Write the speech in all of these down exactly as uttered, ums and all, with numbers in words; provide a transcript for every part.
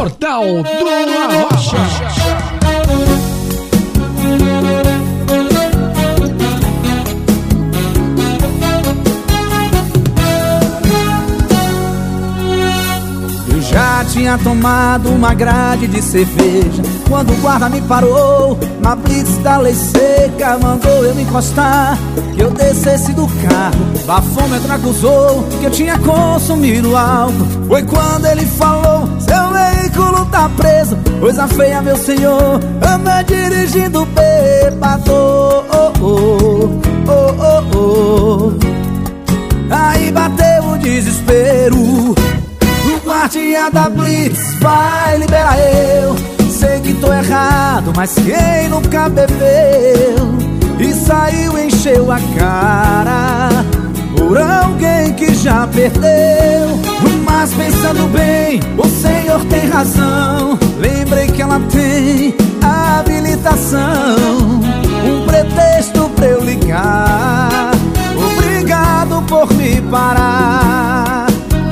Portal do Arrocha. Já tinha tomado uma grade de cerveja quando o guarda me parou na blitz da lei seca. Mandou eu me encostar, que eu descesse do carro. Bafômetro acusou que eu tinha consumido álcool. Foi quando ele falou: seu veículo tá preso, coisa feia meu senhor, anda dirigindo bêbado. Oh, oh, oh, oh, oh. Aí bateu o desespero. O guardiã da blitz vai liberar eu. Sei que tô errado, mas quem nunca bebeu e saiu, encheu a cara por alguém que já perdeu. Mas pensando bem, o senhor tem razão. Lembrei que ela tem habilitação, um pretexto pra eu ligar. Obrigado por me parar.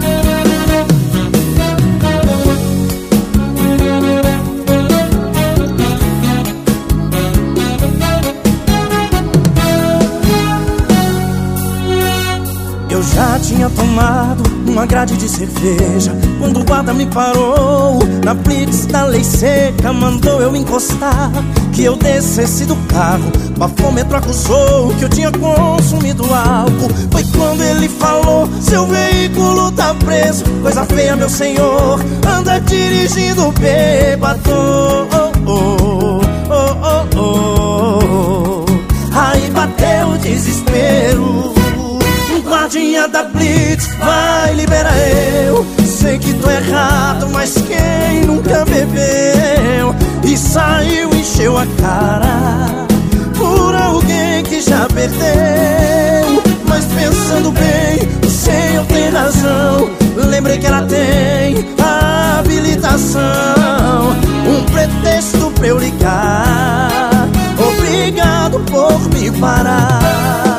Eu já tinha tomado uma grade de cerveja quando o guarda me parou na blitz da lei seca. Mandou eu encostar, que eu descesse do carro. Bafômetro acusou que eu tinha consumido álcool. Foi quando ele falou: seu veículo tá preso, coisa feia meu senhor, anda dirigindo bêbado. Oh, oh, oh, oh, oh. Aí bateu o desespero. Guardinha da blitz vai liberar eu. Sei que tô errado, mas quem nunca bebeu e saiu, encheu a cara por alguém que já perdeu. Mas pensando bem, o senhor tem razão. Lembrei que ela tem habilitação, um pretexto pra eu ligar. Obrigado por me parar.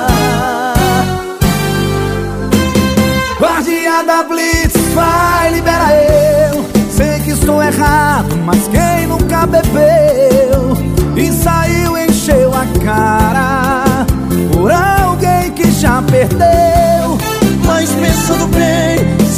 Guardiã da blitz vai liberar eu. Sei que estou errado, mas quem nunca bebeu e saiu, encheu a cara por alguém que já perdeu. Mas pensando bem,